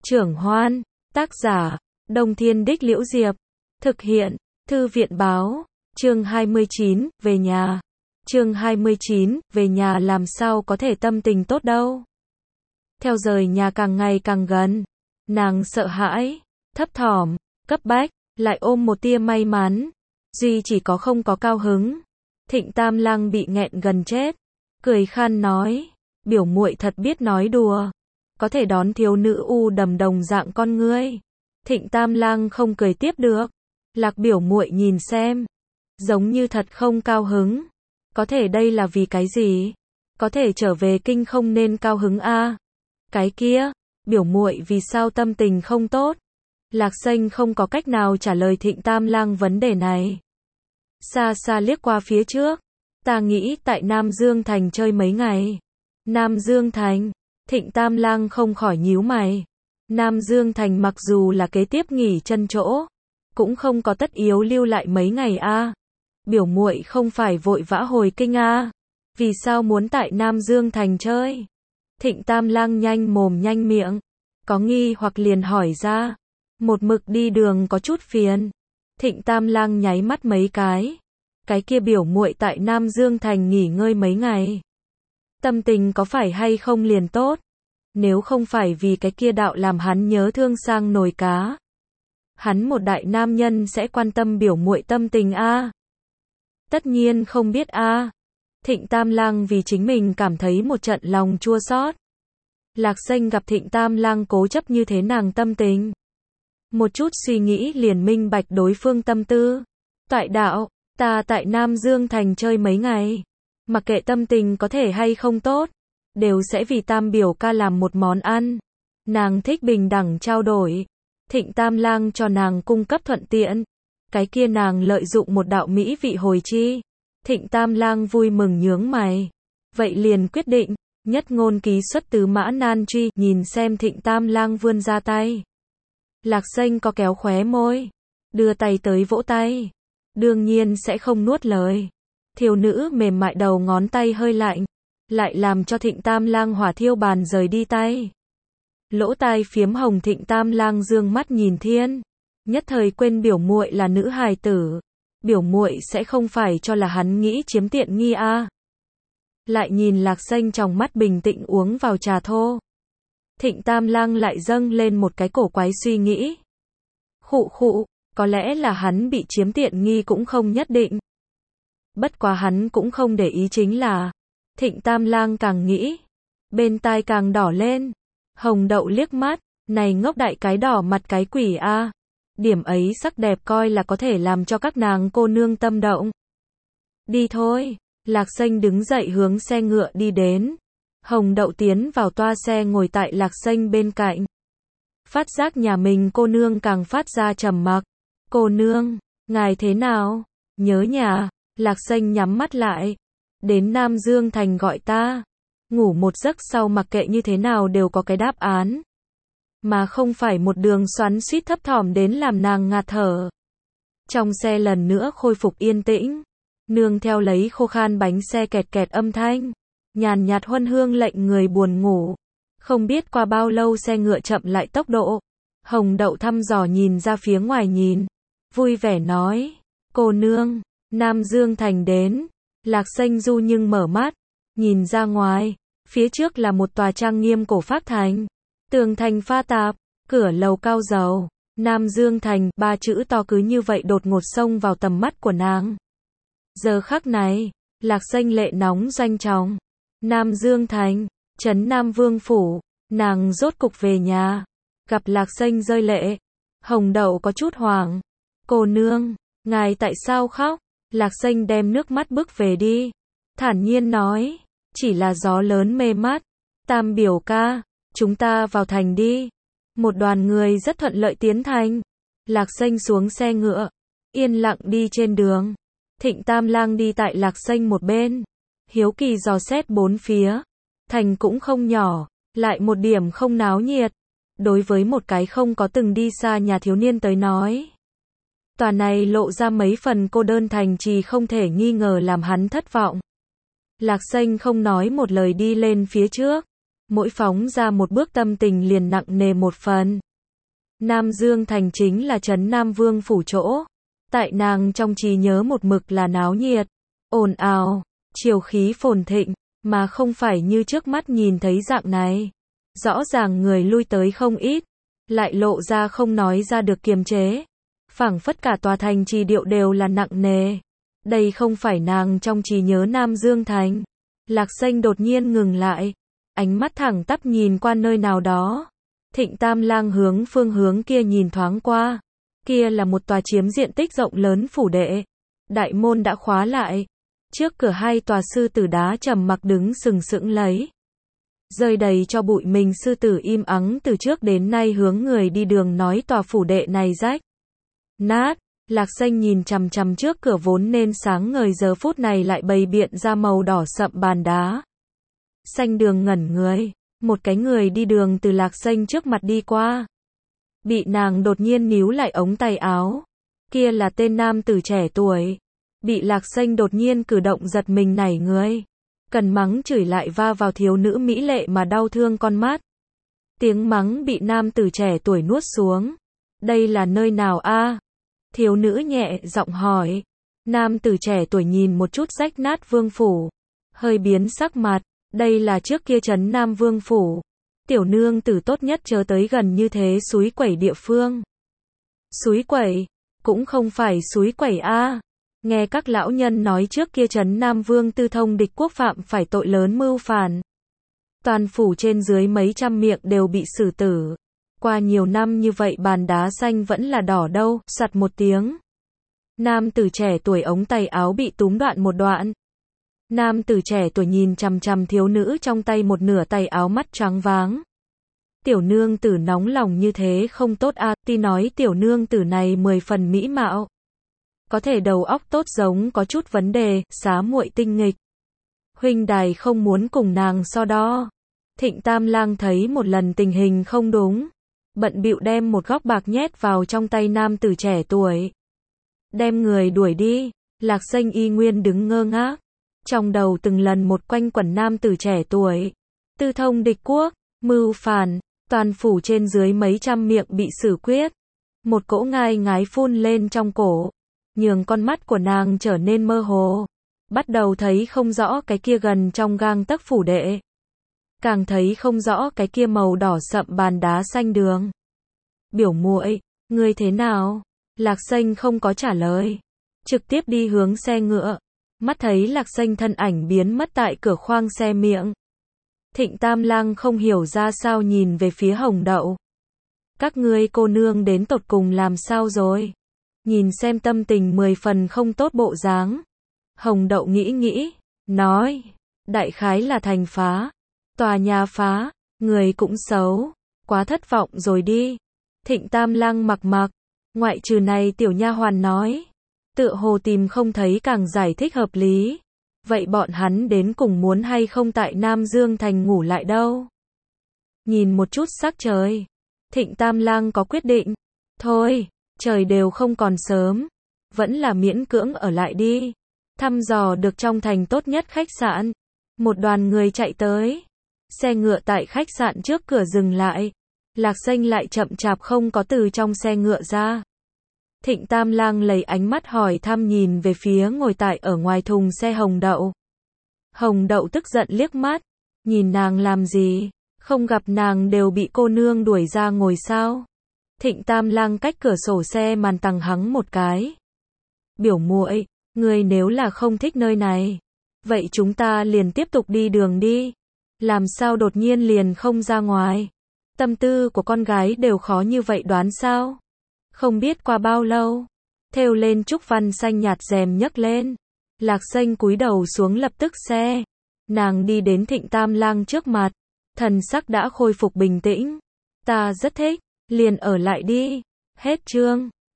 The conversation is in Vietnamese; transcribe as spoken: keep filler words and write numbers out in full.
Trưởng Hoan, tác giả, Đông Thiên Đích Liễu Diệp, thực hiện, Thư viện Báo, chương hai mươi chín, về nhà. Chương hai mươi chín, về nhà làm sao có thể tâm tình tốt đâu. Theo rời nhà càng ngày càng gần, nàng sợ hãi, thấp thỏm, cấp bách, lại ôm một tia may mắn, duy chỉ có không có cao hứng. Thịnh Tam Lăng bị nghẹn gần chết, cười khan nói, biểu muội thật biết nói đùa, có thể đón thiếu nữ u đầm đồng dạng con ngươi. Thịnh Tam Lăng không cười tiếp được. Lạc biểu muội nhìn xem, giống như thật không cao hứng. Có thể đây là vì cái gì? Có thể trở về kinh không nên cao hứng a? À? Cái kia, biểu muội vì sao tâm tình không tốt? Lạc Xanh không có cách nào trả lời Thịnh Tam Lăng vấn đề này. Xa xa liếc qua phía trước, ta nghĩ tại Nam Dương Thành chơi mấy ngày. Nam Dương Thành, Thịnh Tam Lăng không khỏi nhíu mày. Nam Dương Thành mặc dù là kế tiếp nghỉ chân chỗ, cũng không có tất yếu lưu lại mấy ngày a. À. Biểu muội không phải vội vã hồi kinh a? À. Vì sao muốn tại Nam Dương Thành chơi? Thịnh Tam Lăng nhanh mồm nhanh miệng, có nghi hoặc liền hỏi ra. Một mực đi đường có chút phiền. Thịnh Tam Lăng nháy mắt mấy cái. Cái kia biểu muội tại Nam Dương Thành nghỉ ngơi mấy ngày, tâm tình có phải hay không liền tốt? Nếu không phải vì cái kia đạo làm hắn nhớ thương sang nồi cá, hắn một đại nam nhân sẽ quan tâm biểu muội tâm tình a? À? Tất nhiên không biết a. À. Thịnh Tam Lăng vì chính mình cảm thấy một trận lòng chua xót. Lạc Xanh gặp Thịnh Tam Lăng cố chấp như thế nàng tâm tình, một chút suy nghĩ liền minh bạch đối phương tâm tư. Toại đạo, ta tại Nam Dương Thành chơi mấy ngày, mặc kệ tâm tình có thể hay không tốt, đều sẽ vì Tam biểu ca làm một món ăn. Nàng thích bình đẳng trao đổi. Thịnh Tam Lăng cho nàng cung cấp thuận tiện. Cái kia nàng lợi dụng một đạo mỹ vị hồi chi. Thịnh Tam Lăng vui mừng nhướng mày. Vậy liền quyết định, nhất ngôn ký xuất tứ mã nan truy, nhìn xem Thịnh Tam Lăng vươn ra tay. Lạc Xanh có kéo khóe môi, đưa tay tới vỗ tay. Đương nhiên sẽ không nuốt lời. Thiếu nữ mềm mại đầu ngón tay hơi lạnh, lại làm cho Thịnh Tam Lăng hỏa thiêu bàn rời đi tay. Lỗ tai phiếm hồng Thịnh Tam Lăng dương mắt nhìn thiên, nhất thời quên biểu muội là nữ hài tử, biểu muội sẽ không phải cho là hắn nghĩ chiếm tiện nghi a? À. Lại nhìn Lạc Xanh trong mắt bình tĩnh uống vào trà thô. Thịnh Tam Lăng lại dâng lên một cái cổ quái suy nghĩ. Khụ khụ, có lẽ là hắn bị chiếm tiện nghi cũng không nhất định. Bất quá hắn cũng không để ý chính là, Thịnh Tam Lăng càng nghĩ, bên tai càng đỏ lên. Hồng Đậu liếc mắt, này ngốc đại cái đỏ mặt cái quỷ a. À. Điểm ấy sắc đẹp coi là có thể làm cho các nàng cô nương tâm động. Đi thôi, Lạc Xanh đứng dậy hướng xe ngựa đi đến. Hồng Đậu tiến vào toa xe ngồi tại Lạc Xanh bên cạnh. Phát giác nhà mình cô nương càng phát ra trầm mặc. Cô nương, ngài thế nào? Nhớ nhà. Lạc Xanh nhắm mắt lại. Đến Nam Dương Thành gọi ta. Ngủ một giấc sau mặc kệ như thế nào đều có cái đáp án. Mà không phải một đường xoắn xuýt thấp thỏm đến làm nàng ngạt thở. Trong xe lần nữa khôi phục yên tĩnh. Nương theo lấy khô khan bánh xe kẹt kẹt âm thanh. Nhàn nhạt huân hương lệnh người buồn ngủ. Không biết qua bao lâu xe ngựa chậm lại tốc độ. Hồng Đậu thăm dò nhìn ra phía ngoài nhìn. Vui vẻ nói. Cô nương, Nam Dương Thành đến. Lạc Xanh du nhưng mở mắt. Nhìn ra ngoài. Phía trước là một tòa trang nghiêm cổ phác thành. Tường thành pha tạp. Cửa lầu cao dầu. Nam Dương Thành, ba chữ to cứ như vậy đột ngột xông vào tầm mắt của nàng. Giờ khắc này, Lạc Xanh lệ nóng doanh trọng. Nam Dương Thành, trấn Nam Vương Phủ. Nàng rốt cục về nhà. Gặp Lạc Xanh rơi lệ. Hồng Đậu có chút hoảng. Cô nương, ngài tại sao khóc? Lạc Xanh đem nước mắt bước về đi. Thản nhiên nói. Chỉ là gió lớn mê mắt. Tam biểu ca, chúng ta vào thành đi. Một đoàn người rất thuận lợi tiến thành. Lạc Xanh xuống xe ngựa. Yên lặng đi trên đường. Thịnh Tam Lang đi tại Lạc Xanh một bên. Hiếu kỳ dò xét bốn phía. Thành cũng không nhỏ. Lại một điểm không náo nhiệt. Đối với một cái không có từng đi xa nhà thiếu niên tới nói. Tòa này lộ ra mấy phần cô đơn thành trì không thể nghi ngờ làm hắn thất vọng. Lạc Xanh không nói một lời đi lên phía trước. Mỗi phóng ra một bước tâm tình liền nặng nề một phần. Nam Dương Thành chính là trấn Nam Vương phủ chỗ. Tại nàng trong trí nhớ một mực là náo nhiệt, ồn ào, triều khí phồn thịnh, mà không phải như trước mắt nhìn thấy dạng này. Rõ ràng người lui tới không ít, lại lộ ra không nói ra được kiềm chế. Phảng phất cả tòa thành trì điệu đều là nặng nề. Đây không phải nàng trong trí nhớ Nam Dương Thành. Lạc Xanh đột nhiên ngừng lại, ánh mắt thẳng tắp nhìn qua nơi nào đó. Thịnh Tam Lang hướng phương hướng kia nhìn thoáng qua. Kia là một tòa chiếm diện tích rộng lớn phủ đệ. Đại môn đã khóa lại. Trước cửa hai tòa sư tử đá trầm mặc đứng sừng sững lấy. Rơi đầy cho bụi mình sư tử im ắng từ trước đến nay hướng người đi đường nói tòa phủ đệ này rách nát. Lạc Xanh nhìn chằm chằm trước cửa vốn nên sáng ngời giờ phút này lại bày biện ra màu đỏ sậm bàn đá. Xanh đường ngẩn người, một cái người đi đường từ Lạc Xanh trước mặt đi qua. Bị nàng đột nhiên níu lại ống tay áo. Kia là tên nam tử trẻ tuổi. Bị Lạc Xanh đột nhiên cử động giật mình nảy người. Cần mắng chửi lại va vào thiếu nữ mỹ lệ mà đau thương con mắt. Tiếng mắng bị nam tử trẻ tuổi nuốt xuống. Đây là nơi nào a? Thiếu nữ nhẹ giọng hỏi. Nam tử trẻ tuổi nhìn một chút rách nát vương phủ. Hơi biến sắc mặt. Đây là trước kia trấn Nam Vương phủ. Tiểu nương tử tốt nhất chớ tới gần như thế suối quẩy địa phương. Suối quẩy? Cũng không phải suối quẩy a. Nghe các lão nhân nói trước kia trấn Nam Vương tư thông địch quốc phạm phải tội lớn mưu phản. Toàn phủ trên dưới mấy trăm miệng đều bị xử tử. Qua nhiều năm như vậy bàn đá xanh vẫn là đỏ đâu, sặt một tiếng. Nam tử trẻ tuổi ống tay áo bị túm đoạn một đoạn. Nam tử trẻ tuổi nhìn chằm chằm thiếu nữ trong tay một nửa tay áo mắt choáng váng. Tiểu nương tử nóng lòng như thế không tốt a, ti nói tiểu nương tử này mười phần mỹ mạo. Có thể đầu óc tốt giống có chút vấn đề, xá muội tinh nghịch. Huynh đài không muốn cùng nàng so đo. Thịnh Tam Lang thấy một lần tình hình không đúng. Bận bịu đem một góc bạc nhét vào trong tay nam tử trẻ tuổi. Đem người đuổi đi. Lạc Xanh y nguyên đứng ngơ ngác. Trong đầu từng lần một quanh quẩn nam tử trẻ tuổi. Tư thông địch quốc, mưu phản, toàn phủ trên dưới mấy trăm miệng bị xử quyết. Một cỗ ngai ngái phun lên trong cổ. Nhường con mắt của nàng trở nên mơ hồ. Bắt đầu thấy không rõ cái kia gần trong gang tấc phủ đệ. Càng thấy không rõ cái kia màu đỏ sậm bàn đá xanh đường. Biểu muội, ngươi thế nào? Lạc Xanh không có trả lời. Trực tiếp đi hướng xe ngựa. Mắt thấy Lạc Xanh thân ảnh biến mất tại cửa khoang xe miệng. Thịnh Tam Lang không hiểu ra sao nhìn về phía Hồng Đậu. Các ngươi cô nương đến tột cùng làm sao rồi? Nhìn xem tâm tình mười phần không tốt bộ dáng. Hồng Đậu nghĩ nghĩ, nói, đại khái là thành phá. Tòa nhà phá, người cũng xấu, quá thất vọng rồi đi. Thịnh Tam Lang mặc mặc, ngoại trừ này tiểu nha hoàn nói. Tựa hồ tìm không thấy càng giải thích hợp lý. Vậy bọn hắn đến cùng muốn hay không tại Nam Dương Thành ngủ lại đâu? Nhìn một chút sắc trời. Thịnh Tam Lang có quyết định. Thôi, trời đều không còn sớm. Vẫn là miễn cưỡng ở lại đi. Thăm dò được trong thành tốt nhất khách sạn. Một đoàn người chạy tới. Xe ngựa tại khách sạn trước cửa dừng lại. Lạc Xanh lại chậm chạp không có từ trong xe ngựa ra. Thịnh Tam Lang lấy ánh mắt hỏi thăm nhìn về phía ngồi tại ở ngoài thùng xe Hồng Đậu. Hồng Đậu tức giận liếc mắt. Nhìn nàng làm gì? Không gặp nàng đều bị cô nương đuổi ra ngồi sao? Thịnh Tam Lang cách cửa sổ xe màn tằng hắng một cái. Biểu muội, ngươi nếu là không thích nơi này. Vậy chúng ta liền tiếp tục đi đường đi. Làm sao đột nhiên liền không ra ngoài? Tâm tư của con gái đều khó như vậy đoán sao? Không biết qua bao lâu, thêu lên trúc văn xanh nhạt rèm nhấc lên. Lạc Xanh cúi đầu xuống lập tức xe. Nàng đi đến Thịnh Tam Lang trước mặt. Thần sắc đã khôi phục bình tĩnh. Ta rất thích, liền ở lại đi. Hết chương.